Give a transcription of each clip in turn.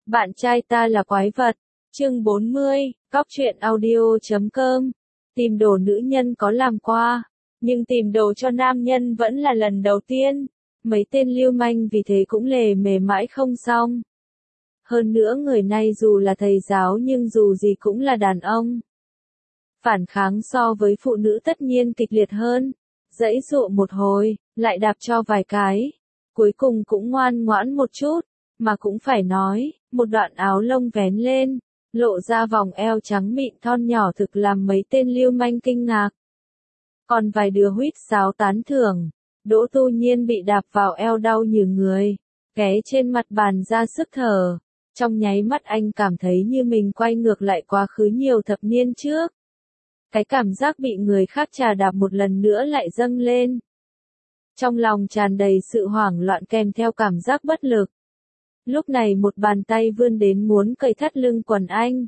Bạn trai ta là quái vật. Chương 40, Cóc truyện audio.com. Tìm đồ nữ nhân có làm qua, nhưng tìm đồ cho nam nhân vẫn là lần đầu tiên. Mấy tên lưu manh vì thế cũng lề mề mãi không xong. Hơn nữa người này dù là thầy giáo nhưng dù gì cũng là đàn ông. Phản kháng so với phụ nữ tất nhiên kịch liệt hơn. Giãy giụa một hồi, lại đạp cho vài cái. Cuối cùng cũng ngoan ngoãn một chút, mà cũng phải nói, một đoạn áo lông vén lên, lộ ra vòng eo trắng mịn thon nhỏ thực làm mấy tên lưu manh kinh ngạc. Còn vài đứa huýt sáo tán thưởng, Đỗ Tu Nhiên bị đạp vào eo đau như người, ghé trên mặt bàn ra sức thở. Trong nháy mắt anh cảm thấy như mình quay ngược lại quá khứ nhiều thập niên trước. Cái cảm giác bị người khác chà đạp một lần nữa lại dâng lên. Trong lòng tràn đầy sự hoảng loạn kèm theo cảm giác bất lực. Lúc này một bàn tay vươn đến muốn cởi thắt lưng quần anh.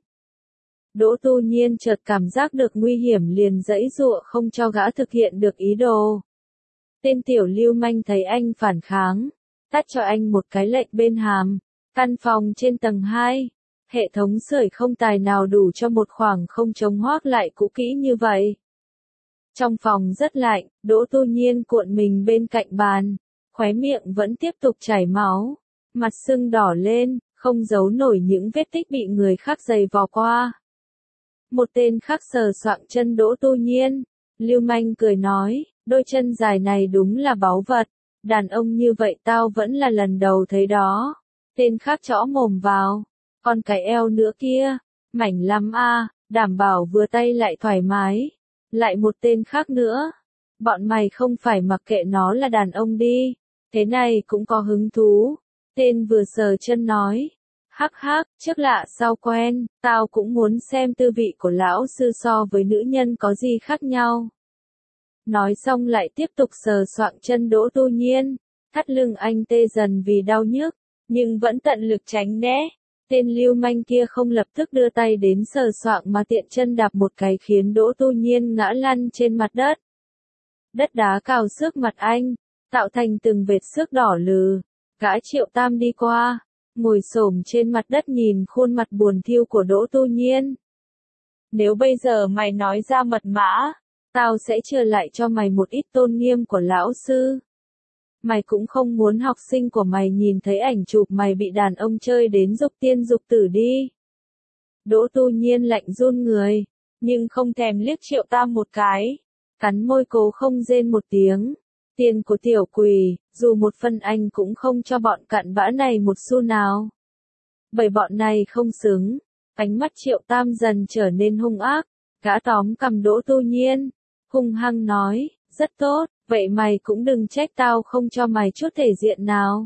Đỗ Tu Nhiên chợt cảm giác được nguy hiểm liền giãy giụa không cho gã thực hiện được ý đồ. Tên tiểu lưu manh thấy anh phản kháng, tát cho anh một cái lệnh bên hàm. Căn phòng trên tầng 2, hệ thống sưởi không tài nào đủ cho một khoảng không trống hoác lại cũ kỹ như vậy. Trong phòng rất lạnh, Đỗ Tu Nhiên cuộn mình bên cạnh bàn, khóe miệng vẫn tiếp tục chảy máu, mặt sưng đỏ lên, không giấu nổi những vết tích bị người khác giày vò qua. Một tên khác sờ soạng chân Đỗ Tu Nhiên, lưu manh cười nói, đôi chân dài này đúng là báu vật, đàn ông như vậy tao vẫn là lần đầu thấy đó. Tên khác chõ mồm vào, còn cái eo nữa kia, mảnh lắm a, đảm bảo vừa tay lại thoải mái. Lại một tên khác nữa, bọn mày không phải mặc kệ nó là đàn ông đi, thế này cũng có hứng thú. Tên vừa sờ chân nói, hắc hắc, trước lạ sau quen, tao cũng muốn xem tư vị của lão sư so với nữ nhân có gì khác nhau. Nói xong lại tiếp tục sờ soạng chân Đỗ Tu Nhiên, thắt lưng anh tê dần vì đau nhức, nhưng vẫn tận lực tránh né. Tên lưu manh kia không lập tức đưa tay đến sờ soạng mà tiện chân đạp một cái khiến Đỗ Tu Nhiên ngã lăn trên mặt đất. Đất đá cào xước mặt anh, tạo thành từng vệt xước đỏ lừ. Gã Triệu Tam đi qua, ngồi xổm trên mặt đất nhìn khuôn mặt buồn thiu của Đỗ Tu Nhiên. Nếu bây giờ mày nói ra mật mã, tao sẽ chừa lại cho mày một ít tôn nghiêm của lão sư. Mày cũng không muốn học sinh của mày nhìn thấy ảnh chụp mày bị đàn ông chơi đến dục tiên dục tử đi. Đỗ Tu Nhiên lạnh run người, nhưng không thèm liếc Triệu Tam một cái, cắn môi cố không rên một tiếng. Tiền của tiểu quỷ, dù một phân anh cũng không cho bọn cặn bã này một xu nào. Bởi bọn này không xứng, ánh mắt Triệu Tam dần trở nên hung ác, gã tóm cầm Đỗ Tu Nhiên, hung hăng nói, rất tốt. Vậy mày cũng đừng trách tao không cho mày chút thể diện nào.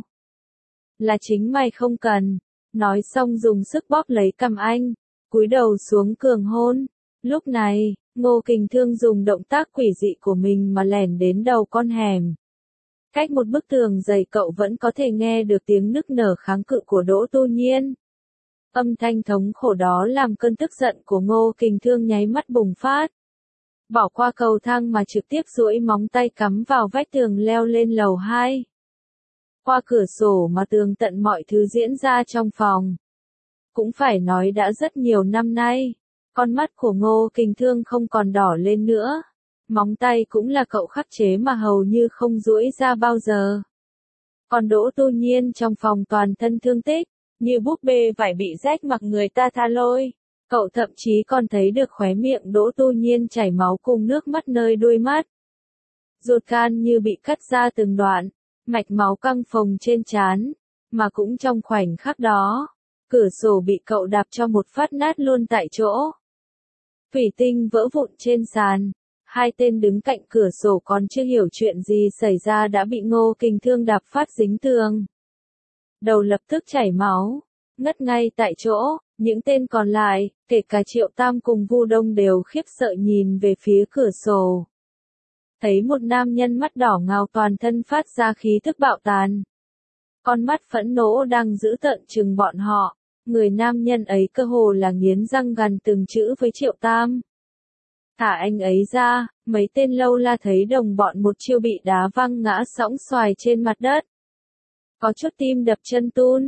Là chính mày không cần. Nói xong dùng sức bóp lấy cằm anh, cúi đầu xuống cường hôn. Lúc này, Ngô Kình Thương dùng động tác quỷ dị của mình mà lẻn đến đầu con hẻm. Cách một bức tường dày cậu vẫn có thể nghe được tiếng nức nở kháng cự của Đỗ Tu Nhiên. Âm thanh thống khổ đó làm cơn tức giận của Ngô Kình Thương nháy mắt bùng phát. Bỏ qua cầu thang mà trực tiếp duỗi móng tay cắm vào vách tường leo lên lầu 2. Qua cửa sổ mà tường tận mọi thứ diễn ra trong phòng. Cũng phải nói đã rất nhiều năm nay, con mắt của Ngô Kình Thương không còn đỏ lên nữa. Móng tay cũng là cậu khắc chế mà hầu như không duỗi ra bao giờ. Còn Đỗ Tu Nhiên trong phòng toàn thân thương tích, như búp bê vải bị rách mặc người ta tha lôi. Cậu thậm chí còn thấy được khóe miệng Đỗ Tu Nhiên chảy máu cùng nước mắt nơi đuôi mắt. Ruột gan như bị cắt ra từng đoạn, mạch máu căng phồng trên trán, mà cũng trong khoảnh khắc đó, cửa sổ bị cậu đạp cho một phát nát luôn tại chỗ. Thủy tinh vỡ vụn trên sàn, hai tên đứng cạnh cửa sổ còn chưa hiểu chuyện gì xảy ra đã bị Ngô Kình Thương đạp phát dính tường. Đầu lập tức chảy máu, ngất ngay tại chỗ. Những tên còn lại, kể cả Triệu Tam cùng Vu Đông đều khiếp sợ nhìn về phía cửa sổ. Thấy một nam nhân mắt đỏ ngầu toàn thân phát ra khí thức bạo tàn. Con mắt phẫn nộ đang giữ tợn trừng bọn họ. Người nam nhân ấy cơ hồ là nghiến răng gằn từng chữ với Triệu Tam. Thả anh ấy ra, mấy tên lâu la thấy đồng bọn một chiêu bị đá văng ngã sõng xoài trên mặt đất. Có chút tim đập chân tun.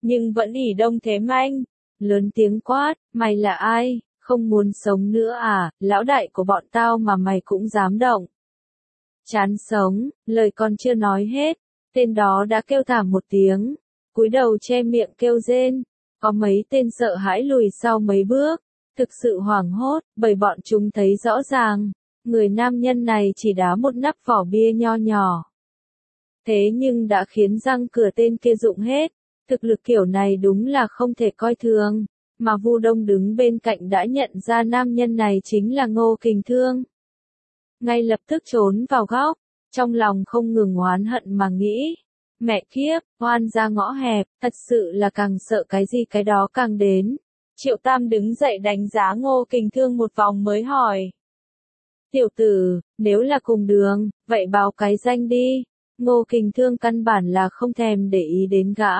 nhưng vẫn ỷ đông thế manh, lớn tiếng quát, mày là ai, không muốn sống nữa à, lão đại của bọn tao mà mày cũng dám động. Chán sống, lời còn chưa nói hết, tên đó đã kêu thảm một tiếng, cúi đầu che miệng kêu rên, có mấy tên sợ hãi lùi sau mấy bước, thực sự hoảng hốt, bởi bọn chúng thấy rõ ràng, người nam nhân này chỉ đá một nắp vỏ bia nho nhỏ. Thế nhưng đã khiến răng cửa tên kia rụng hết, thực lực kiểu này đúng là không thể coi thường, mà Vu Đông đứng bên cạnh đã nhận ra nam nhân này chính là Ngô Kình Thương. Ngay lập tức trốn vào góc, trong lòng không ngừng oán hận mà nghĩ, mẹ kiếp, oan ra ngõ hẹp, thật sự là càng sợ cái gì cái đó càng đến. Triệu Tam đứng dậy đánh giá Ngô Kình Thương một vòng mới hỏi. Tiểu tử, nếu là cùng đường, vậy báo cái danh đi. Ngô Kình Thương căn bản là không thèm để ý đến gã,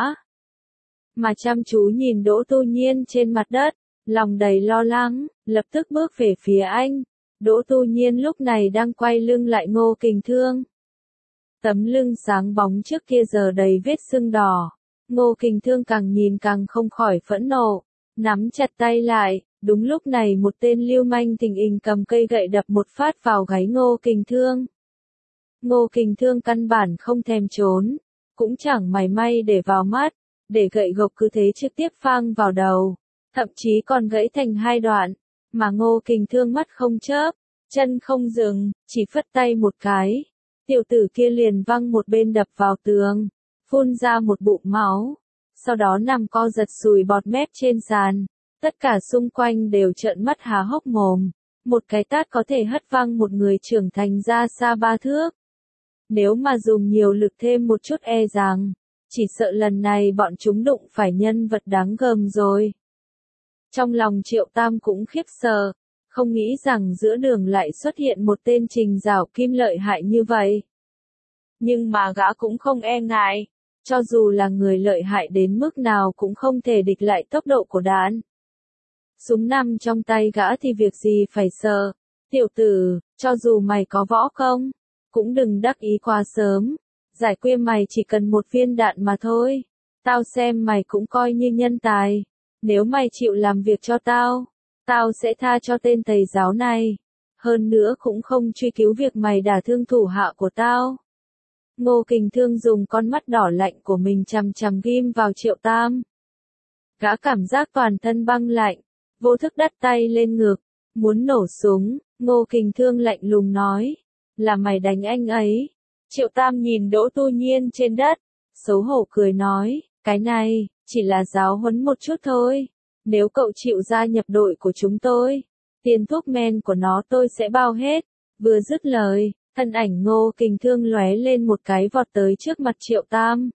mà chăm chú nhìn Đỗ Tu Nhiên trên mặt đất, lòng đầy lo lắng, lập tức bước về phía anh. Đỗ Tu Nhiên lúc này đang quay lưng lại Ngô Kình Thương. Tấm lưng sáng bóng trước kia giờ đầy vết sưng đỏ. Ngô Kình Thương càng nhìn càng không khỏi phẫn nộ, nắm chặt tay lại. Đúng lúc này một tên lưu manh thình lình cầm cây gậy đập một phát vào gáy Ngô Kình Thương. Ngô Kình Thương căn bản không thèm trốn, cũng chẳng mảy may để vào mắt, để gậy gộc cứ thế trực tiếp phang vào đầu, thậm chí còn gãy thành hai đoạn, mà Ngô Kình Thương mắt không chớp, chân không dừng, chỉ phất tay một cái, tiểu tử kia liền văng một bên đập vào tường, phun ra một bụng máu, sau đó nằm co giật sùi bọt mép trên sàn, tất cả xung quanh đều trợn mắt há hốc mồm, một cái tát có thể hất văng một người trưởng thành ra xa 3 thước. Nếu mà dùng nhiều lực thêm một chút e rằng, chỉ sợ lần này bọn chúng đụng phải nhân vật đáng gờm rồi. Trong lòng Triệu Tam cũng khiếp sợ, không nghĩ rằng giữa đường lại xuất hiện một tên Trình Giảo Kim lợi hại như vậy. Nhưng mà gã cũng không e ngại, cho dù là người lợi hại đến mức nào cũng không thể địch lại tốc độ của đạn. Súng nằm trong tay gã thì việc gì phải sợ, tiểu tử, cho dù mày có võ công, cũng đừng đắc ý quá sớm, giải quyết mày chỉ cần một viên đạn mà thôi, tao xem mày cũng coi như nhân tài, nếu mày chịu làm việc cho tao, tao sẽ tha cho tên thầy giáo này, hơn nữa cũng không truy cứu việc mày đả thương thủ hạ của tao. Ngô Kình Thương dùng con mắt đỏ lạnh của mình chằm chằm ghim vào Triệu Tam. Gã cảm giác toàn thân băng lạnh, vô thức đắt tay lên ngực, muốn nổ súng, Ngô Kình Thương lạnh lùng nói, là mày đánh anh ấy. Triệu Tam nhìn Đỗ Tu Nhiên trên đất, xấu hổ cười nói, cái này, chỉ là giáo huấn một chút thôi, nếu cậu chịu gia nhập đội của chúng tôi, tiền thuốc men của nó tôi sẽ bao hết. Vừa dứt lời, thân ảnh Ngô Kình Thương lóe lên một cái vọt tới trước mặt Triệu Tam.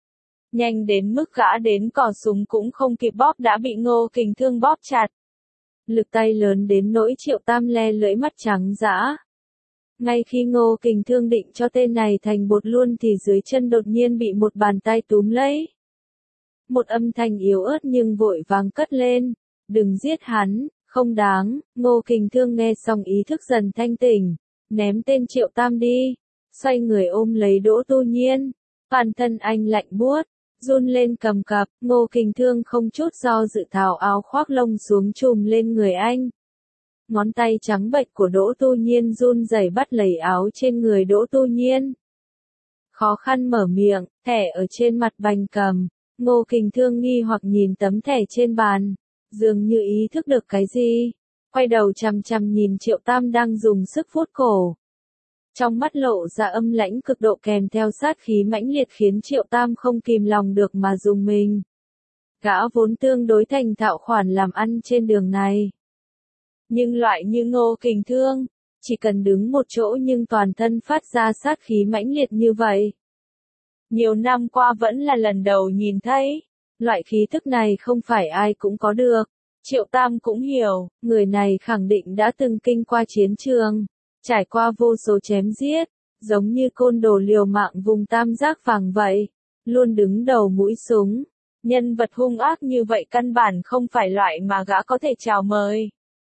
Nhanh đến mức gã đến cò súng cũng không kịp bóp đã bị Ngô Kình Thương bóp chặt. Lực tay lớn đến nỗi Triệu Tam le lưỡi mắt trắng dã. Ngay khi Ngô Kình Thương định cho tên này thành bột luôn thì dưới chân đột nhiên bị một bàn tay túm lấy. Một âm thanh yếu ớt nhưng vội vàng cất lên, đừng giết hắn, không đáng. Ngô Kình Thương nghe xong ý thức dần thanh tỉnh, ném tên Triệu Tam đi, xoay người ôm lấy Đỗ Tu Nhiên, toàn thân anh lạnh buốt, run lên cầm cập. Ngô Kình Thương không chút do dự tháo áo khoác lông xuống trùm lên người anh. Ngón tay trắng bệch của Đỗ Tu Nhiên run rẩy bắt lấy áo trên người Đỗ Tu Nhiên. Khó khăn mở miệng, thẻ ở trên mặt bành cầm. Ngô Kình Thương nghi hoặc nhìn tấm thẻ trên bàn, dường như ý thức được cái gì, quay đầu chằm chằm nhìn Triệu Tam đang dùng sức vuốt cổ. Trong mắt lộ ra âm lãnh cực độ kèm theo sát khí mãnh liệt khiến Triệu Tam không kìm lòng được mà rùng mình. Gã vốn tương đối thành thạo khoản làm ăn trên đường này. Nhưng loại như Ngô Kình Thương, chỉ cần đứng một chỗ nhưng toàn thân phát ra sát khí mãnh liệt như vậy. Nhiều năm qua vẫn là lần đầu nhìn thấy, loại khí thức này không phải ai cũng có được. Triệu Tam cũng hiểu, người này khẳng định đã từng kinh qua chiến trường, trải qua vô số chém giết, giống như côn đồ liều mạng vùng tam giác vàng vậy, luôn đứng đầu mũi súng. Nhân vật hung ác như vậy căn bản không phải loại mà gã có thể chào mời.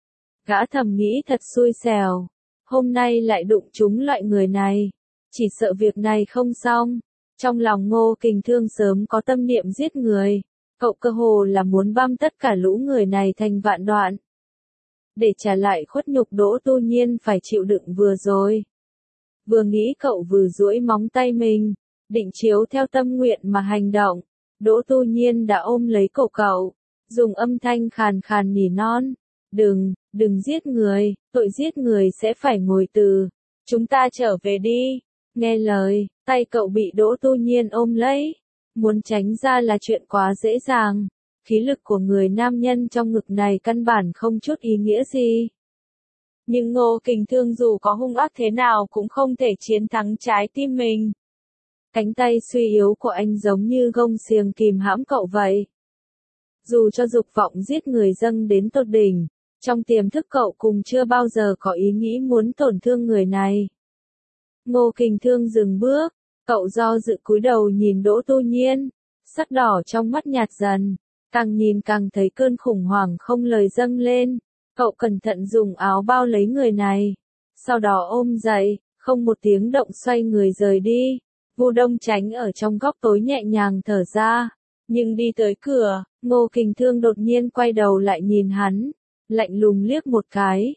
Gã thầm nghĩ thật xui xẻo, hôm nay lại đụng trúng loại người này, chỉ sợ việc này không xong. Trong lòng Ngô Kình Thương sớm có tâm niệm giết người, Cậu cơ hồ là muốn băm tất cả lũ người này thành vạn đoạn. Để trả lại khuất nhục Đỗ Tu Nhiên phải chịu đựng vừa rồi. Vừa nghĩ cậu vừa duỗi móng tay mình, định chiếu theo tâm nguyện mà hành động. Đỗ Tu Nhiên đã ôm lấy cổ cậu, dùng âm thanh khàn khàn nỉ non. Đừng giết người, tội giết người sẽ phải ngồi tù. Chúng ta trở về đi. Nghe lời, tay cậu bị Đỗ Tu Nhiên ôm lấy. Muốn tránh ra là chuyện quá dễ dàng. Khí lực của người nam nhân trong ngực này căn bản không chút ý nghĩa gì. Nhưng Ngô Kình Thương dù có hung ác thế nào cũng không thể chiến thắng trái tim mình. Cánh tay suy yếu của anh giống như gông xiềng kìm hãm cậu vậy. Dù cho dục vọng giết người dâng đến tột đỉnh, trong tiềm thức cậu cũng chưa bao giờ có ý nghĩ muốn tổn thương người này. Ngô Kình Thương dừng bước, cậu do dự cúi đầu nhìn Đỗ Tu Nhiên, sắc đỏ trong mắt nhạt dần, càng nhìn càng thấy cơn khủng hoảng không lời dâng lên. Cậu cẩn thận dùng áo bao lấy người này, sau đó ôm dậy, không một tiếng động xoay người rời đi. Vu Đông tránh ở trong góc tối nhẹ nhàng thở ra, nhưng đi tới cửa, Ngô Kình Thương đột nhiên quay đầu lại nhìn hắn, lạnh lùng liếc một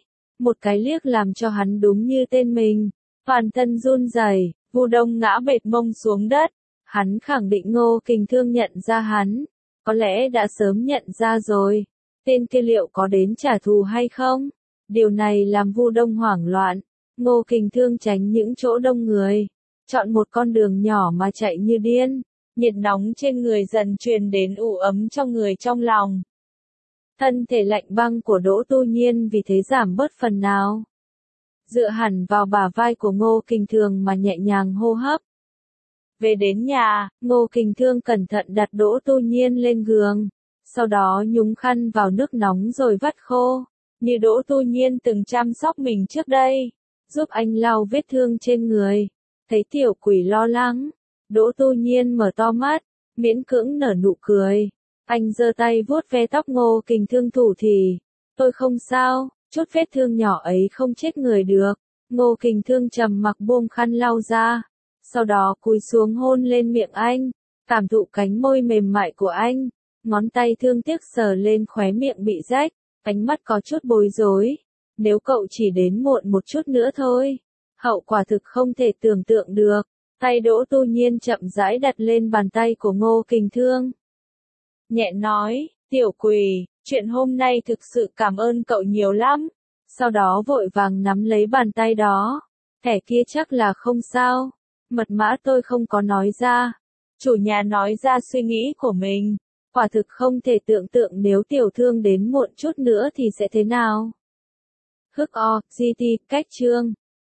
cái liếc làm cho hắn đúng như tên mình, toàn thân run rẩy. Vu Đông ngã bệt mông xuống đất, hắn khẳng định Ngô Kình Thương nhận ra hắn, có lẽ đã sớm nhận ra rồi. Tên kia liệu có đến trả thù hay không? Điều này làm Vu Đông hoảng loạn. Ngô Kình Thương tránh những chỗ đông người, chọn một con đường nhỏ mà chạy như điên. Nhiệt nóng trên người dần truyền đến ủ ấm cho người trong lòng. Thân thể lạnh băng của Đỗ Tu Nhiên vì thế giảm bớt phần nào. Dựa hẳn vào bả vai của Ngô Kình Thương mà nhẹ nhàng hô hấp. Về đến nhà, Ngô Kình Thương cẩn thận đặt Đỗ Tu Nhiên lên giường. Sau đó nhúng khăn vào nước nóng rồi vắt khô, như Đỗ Tu Nhiên từng chăm sóc mình trước đây, giúp anh lau vết thương trên người. Thấy tiểu quỷ lo lắng, Đỗ Tu Nhiên mở to mắt, miễn cưỡng nở nụ cười. Anh giơ tay vuốt ve tóc Ngô Kình Thương thủ thì, tôi không sao, chút vết thương nhỏ ấy không chết người được. Ngô Kình Thương trầm mặc buông khăn lau ra, sau đó cúi xuống hôn lên miệng anh, cảm thụ cánh môi mềm mại của anh. Ngón tay thương tiếc sờ lên khóe miệng bị rách, ánh mắt có chút bối rối. Nếu cậu chỉ đến muộn một chút nữa thôi, hậu quả thực không thể tưởng tượng được. Tay Đỗ Tu Nhiên chậm rãi đặt lên bàn tay của Ngô Kình Thương. Nhẹ nói, tiểu quỷ, chuyện hôm nay thực sự cảm ơn cậu nhiều lắm. Sau đó vội vàng nắm lấy bàn tay đó. Thẻ kia chắc là không sao. Mật mã tôi không có nói ra. Chủ nhà nói ra suy nghĩ của mình. Quả thực không thể tưởng tượng nếu tiểu thương đến muộn chút nữa thì sẽ thế nào. Hức o, GT, cách chương.